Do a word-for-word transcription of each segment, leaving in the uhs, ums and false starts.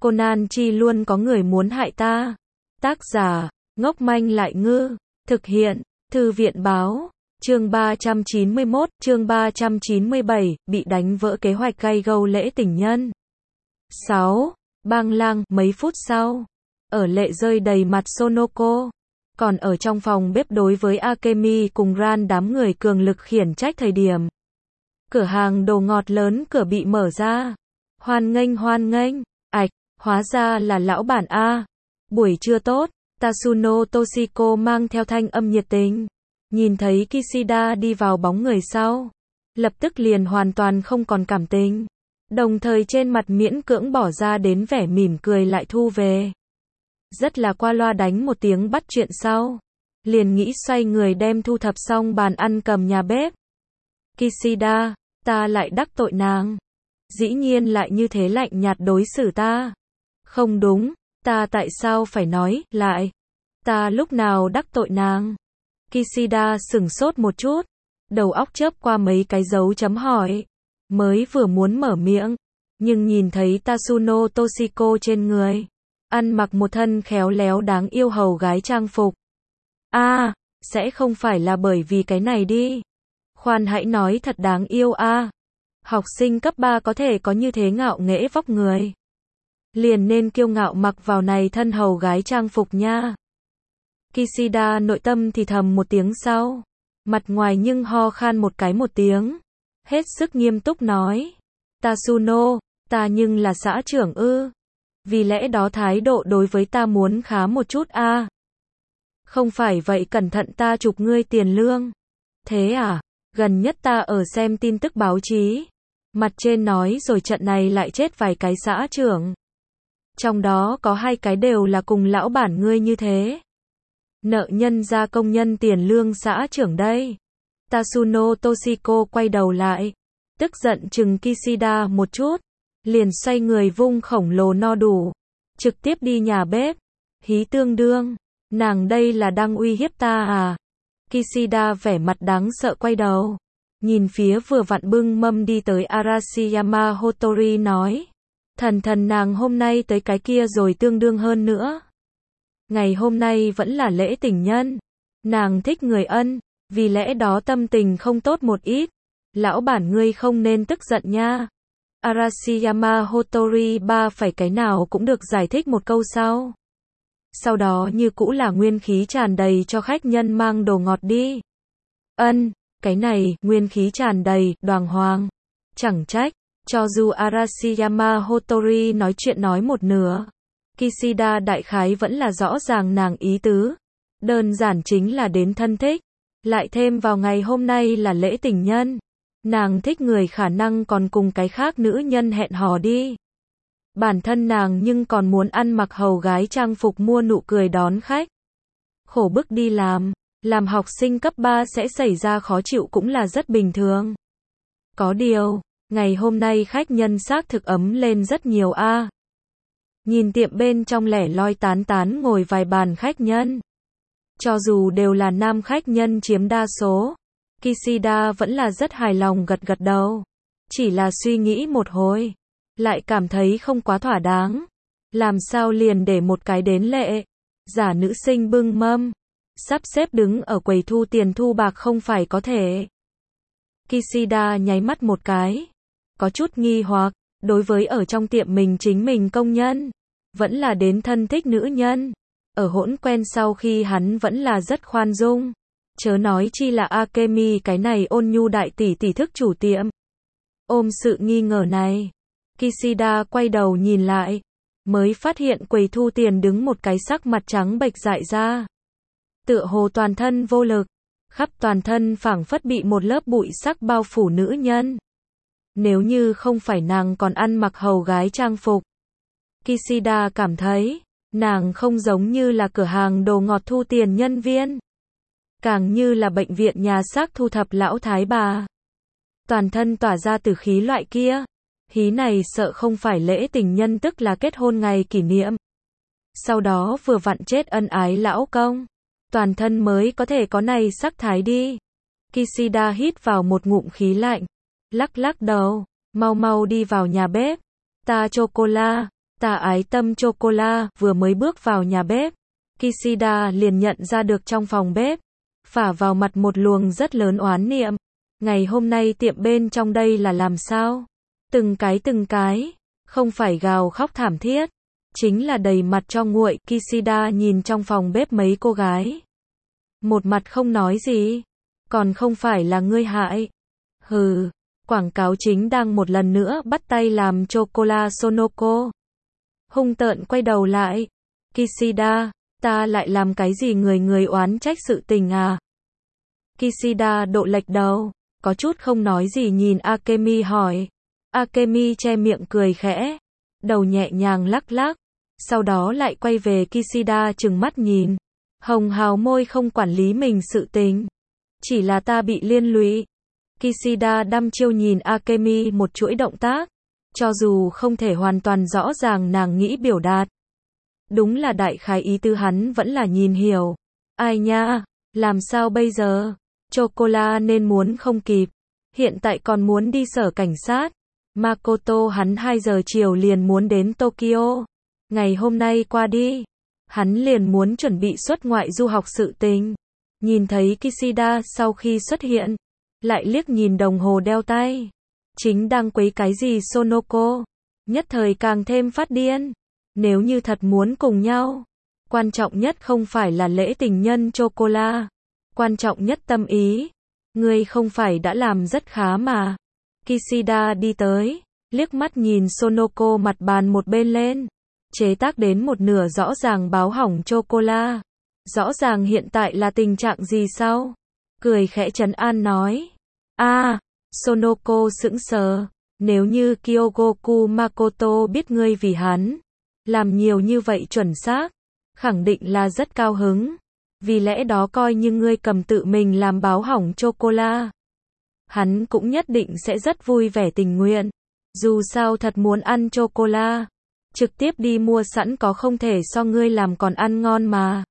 Conan chi luôn có người muốn hại ta. Tác giả, ngốc manh lại ngư. Thực hiện, Thư viện báo. Chương ba trăm chín mươi mốt, chương ba trăm chín mươi bảy, bị đánh vỡ kế hoạch gay gâu lễ tình nhân. sáu. Bang lang, mấy phút sau, ở lệ rơi đầy mặt Sonoko. Còn ở trong phòng bếp đối với Akemi cùng Ran đám người cường lực khiển trách thời điểm. Cửa hàng đồ ngọt lớn cửa bị mở ra. Hoan nghênh hoan nghênh, ạch, hóa ra là lão bản A. Buổi trưa tốt, Tatsuno Toshiko mang theo thanh âm nhiệt tình. Nhìn thấy Kishida đi vào bóng người sau. Lập tức liền hoàn toàn không còn cảm tình. Đồng thời trên mặt miễn cưỡng bỏ ra đến vẻ mỉm cười lại thu về. Rất là qua loa đánh một tiếng bắt chuyện sau. Liền nghĩ xoay người đem thu thập xong bàn ăn cầm nhà bếp. Kishida, ta lại đắc tội nàng. Dĩ nhiên lại như thế lạnh nhạt đối xử ta. Không đúng, ta tại sao phải nói, lại. Ta lúc nào đắc tội nàng. Kishida sửng sốt một chút. Đầu óc chớp qua mấy cái dấu chấm hỏi. Mới vừa muốn mở miệng. Nhưng nhìn thấy Tatsuno Toshiko trên người. Ăn mặc một thân khéo léo đáng yêu hầu gái trang phục. A, à, sẽ không phải là bởi vì cái này đi. Khoan hãy nói thật đáng yêu a. À. Học sinh cấp ba có thể có như thế ngạo nghễ vóc người. Liền nên kiêu ngạo mặc vào này thân hầu gái trang phục nha. Kishida nội tâm thì thầm một tiếng sau. Mặt ngoài nhưng ho khan một cái một tiếng. Hết sức nghiêm túc nói. Tatsuno, ta nhưng là xã trưởng ư. Vì lẽ đó thái độ đối với ta muốn khá một chút a. À. Không phải vậy cẩn thận ta chụp ngươi tiền lương. Thế à, gần nhất ta ở xem tin tức báo chí. Mặt trên nói rồi trận này lại chết vài cái xã trưởng. Trong đó có hai cái đều là cùng lão bản ngươi như thế. Nợ nhân ra công nhân tiền lương xã trưởng đây. Tatsuno Toshiko quay đầu lại. Tức giận chừng Kishida một chút. Liền xoay người vung khổng lồ no đủ. Trực tiếp đi nhà bếp. Hí tương đương. Nàng đây là đang uy hiếp ta à? Kishida vẻ mặt đáng sợ quay đầu. Nhìn phía vừa vặn bưng mâm đi tới Arashiyama Hotori nói. Thần thần nàng hôm nay tới cái kia rồi tương đương hơn nữa. Ngày hôm nay vẫn là lễ tình nhân. Nàng thích người ân. Vì lẽ đó tâm tình không tốt một ít. Lão bản ngươi không nên tức giận nha. Arashiyama Hotori ba phải cái nào cũng được giải thích một câu sau. Sau đó như cũ là nguyên khí tràn đầy cho khách nhân mang đồ ngọt đi. Ân, cái này, nguyên khí tràn đầy, đoàng hoàng. Chẳng trách, cho dù Arashiyama Hotori nói chuyện nói một nửa. Kishida đại khái vẫn là rõ ràng nàng ý tứ. Đơn giản chính là đến thân thích. Lại thêm vào ngày hôm nay là lễ tình nhân. Nàng thích người khả năng còn cùng cái khác nữ nhân hẹn hò đi. Bản thân nàng nhưng còn muốn ăn mặc hầu gái trang phục mua nụ cười đón khách. Khổ bức đi làm, làm học sinh cấp ba sẽ xảy ra khó chịu cũng là rất bình thường. Có điều, ngày hôm nay khách nhân xác thực ấm lên rất nhiều a. À. Nhìn tiệm bên trong lẻ loi tán tán ngồi vài bàn khách nhân. Cho dù đều là nam khách nhân chiếm đa số. Kishida vẫn là rất hài lòng gật gật đầu. Chỉ là suy nghĩ một hồi. Lại cảm thấy không quá thỏa đáng. Làm sao liền để một cái đến lệ. Giả nữ sinh bưng mâm. Sắp xếp đứng ở quầy thu tiền thu bạc không phải có thể. Kishida nháy mắt một cái. Có chút nghi hoặc. Đối với ở trong tiệm mình chính mình công nhân. Vẫn là đến thân thích nữ nhân. Ở hỗn quen sau khi hắn vẫn là rất khoan dung. Chớ nói chi là Akemi cái này ôn nhu đại tỷ tỷ thức chủ tiệm. Ôm sự nghi ngờ này. Kishida quay đầu nhìn lại. Mới phát hiện quầy thu tiền đứng một cái sắc mặt trắng bệch dại ra. Tựa hồ toàn thân vô lực. Khắp toàn thân phảng phất bị một lớp bụi sắc bao phủ nữ nhân. Nếu như không phải nàng còn ăn mặc hầu gái trang phục. Kishida cảm thấy. Nàng không giống như là cửa hàng đồ ngọt thu tiền nhân viên. Càng như là bệnh viện nhà xác thu thập lão thái bà. Toàn thân tỏa ra tử khí loại kia. Hí này sợ không phải lễ tình nhân tức là kết hôn ngày kỷ niệm. Sau đó vừa vặn chết ân ái lão công. Toàn thân mới có thể có này sắc thái đi. Kishida hít vào một ngụm khí lạnh. Lắc lắc đầu. Mau mau đi vào nhà bếp. Ta chocola. Ta ái tâm chocola. Vừa mới bước vào nhà bếp, Kishida liền nhận ra được trong phòng bếp phả vào mặt một luồng rất lớn oán niệm. Ngày hôm nay tiệm bên trong đây là làm sao? Từng cái từng cái, không phải gào khóc thảm thiết, chính là đầy mặt cho nguội. Kishida nhìn trong phòng bếp mấy cô gái, một mặt không nói gì. Còn không phải là ngươi hại? Hừ, quảng cáo chính đang một lần nữa bắt tay làm chocola Sonoko. Hung tợn quay đầu lại. Kishida, ta lại làm cái gì người người oán trách sự tình à? Kishida độ lệch đầu, có chút không nói gì nhìn Akemi hỏi. Akemi che miệng cười khẽ, đầu nhẹ nhàng lắc lắc, sau đó lại quay về Kishida trừng mắt nhìn. Hồng hào môi không quản lý mình sự tình. Chỉ là ta bị liên lụy. Kishida đăm chiêu nhìn Akemi một chuỗi động tác, cho dù không thể hoàn toàn rõ ràng nàng nghĩ biểu đạt. Đúng là đại khái ý tư hắn vẫn là nhìn hiểu. Ai nha, làm sao bây giờ? Chocola nên muốn không kịp. Hiện tại còn muốn đi sở cảnh sát. Makoto hắn hai giờ chiều liền muốn đến Tokyo. Ngày hôm nay qua đi, hắn liền muốn chuẩn bị xuất ngoại du học sự tình. Nhìn thấy Kishida sau khi xuất hiện, lại liếc nhìn đồng hồ đeo tay. Chính đang quấy cái gì Sonoko. Nhất thời càng thêm phát điên. Nếu như thật muốn cùng nhau, quan trọng nhất không phải là lễ tình nhân chocola. Quan trọng nhất tâm ý. Ngươi không phải đã làm rất khá mà. Kishida đi tới, liếc mắt nhìn Sonoko mặt bàn một bên lên. Chế tác đến một nửa rõ ràng báo hỏng chocola. Rõ ràng hiện tại là tình trạng gì sao? Cười khẽ trấn an nói. a à, Sonoko sững sờ. Nếu như Kyogoku Makoto biết ngươi vì hắn làm nhiều như vậy chuẩn xác, khẳng định là rất cao hứng. Vì lẽ đó coi như ngươi cầm tự mình làm báo hỏng chocola, hắn cũng nhất định sẽ rất vui vẻ tình nguyện. Dù sao thật muốn ăn chocola, trực tiếp đi mua sẵn có không thể so ngươi làm còn ăn ngon mà.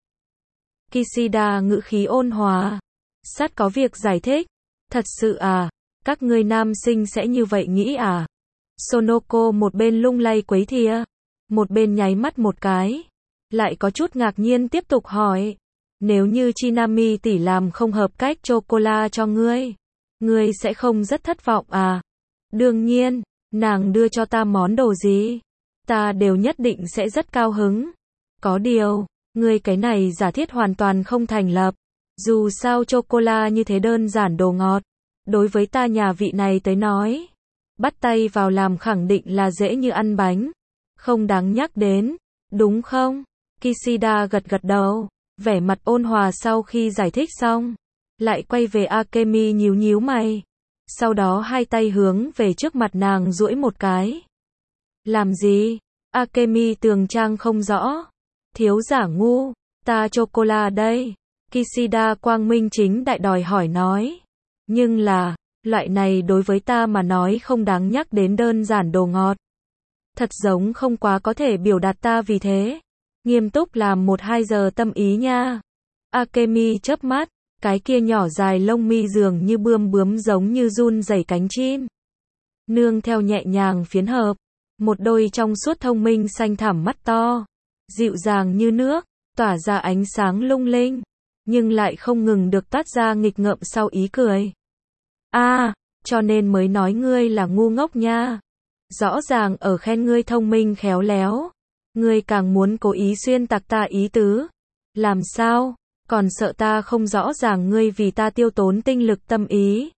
Kishida ngữ khí ôn hòa, sát có việc giải thích. Thật sự à? Các ngươi nam sinh sẽ như vậy nghĩ à? Sonoko một bên lung lay quấy thìa, một bên nháy mắt một cái, lại có chút ngạc nhiên tiếp tục hỏi. Nếu như Chinami tỷ làm không hợp cách chocola cho ngươi, ngươi sẽ không rất thất vọng à? Đương nhiên, nàng đưa cho ta món đồ gì, ta đều nhất định sẽ rất cao hứng. Có điều, ngươi cái này giả thiết hoàn toàn không thành lập. Dù sao chocola như thế đơn giản đồ ngọt, đối với ta nhà vị này tới nói, bắt tay vào làm khẳng định là dễ như ăn bánh, không đáng nhắc đến, đúng không? Kishida gật gật đầu, vẻ mặt ôn hòa sau khi giải thích xong, lại quay về Akemi nhíu nhíu mày, sau đó hai tay hướng về trước mặt nàng duỗi một cái. Làm gì? Akemi tường trang không rõ. Thiếu giả ngu, ta chocola đây. Kishida quang minh chính đại đòi hỏi nói. Nhưng là, loại này đối với ta mà nói không đáng nhắc đến, đơn giản đồ ngọt. Thật giống không quá có thể biểu đạt ta vì thế. Nghiêm túc làm một hai giờ tâm ý nha. Akemi chớp mắt, cái kia nhỏ dài lông mi dường như bươm bướm giống như run rẩy cánh chim. Nương theo nhẹ nhàng phiến hợp, một đôi trong suốt thông minh xanh thẳm mắt to, dịu dàng như nước, tỏa ra ánh sáng lung linh, nhưng lại không ngừng được toát ra nghịch ngợm sau ý cười. A, à, cho nên mới nói ngươi là ngu ngốc nha. Rõ ràng ở khen ngươi thông minh khéo léo, ngươi càng muốn cố ý xuyên tạc ta ý tứ. Làm sao? Còn sợ ta không rõ ràng ngươi vì ta tiêu tốn tinh lực tâm ý.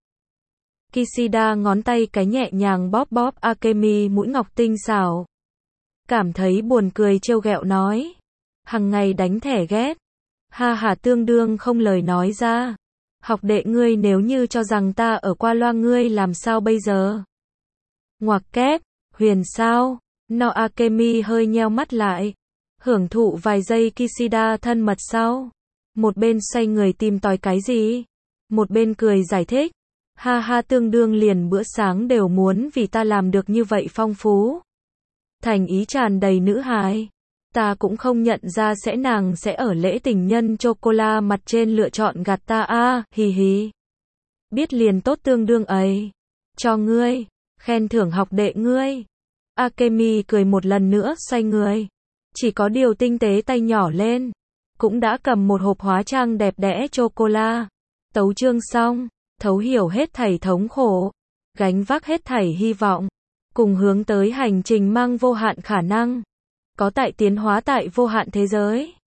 Kishida ngón tay cái nhẹ nhàng bóp bóp Akemi mũi ngọc tinh xảo. Cảm thấy buồn cười trêu ghẹo nói. Hằng ngày đánh thẻ ghét. Ha ha, tương đương không lời nói ra. Học đệ ngươi nếu như cho rằng ta ở qua loa ngươi làm sao bây giờ? Ngoặc kép, huyền sao? No Akemi hơi nheo mắt lại. Hưởng thụ vài giây Kishida thân mật sau. Một bên xoay người tìm tòi cái gì? Một bên cười giải thích. Ha ha, tương đương liền bữa sáng đều muốn vì ta làm được như vậy phong phú. Thành ý tràn đầy nữ hài. Ta cũng không nhận ra sẽ nàng sẽ ở lễ tình nhân chocola mặt trên lựa chọn gạt ta a, à, hì hì. Biết liền tốt tương đương ấy. Cho ngươi, khen thưởng học đệ ngươi. Akemi cười một lần nữa xoay người. Chỉ có điều tinh tế tay nhỏ lên, cũng đã cầm một hộp hóa trang đẹp đẽ chocola. Tấu chương xong, thấu hiểu hết thảy thống khổ, gánh vác hết thảy hy vọng, cùng hướng tới hành trình mang vô hạn khả năng, có tại tiến hóa tại vô hạn thế giới.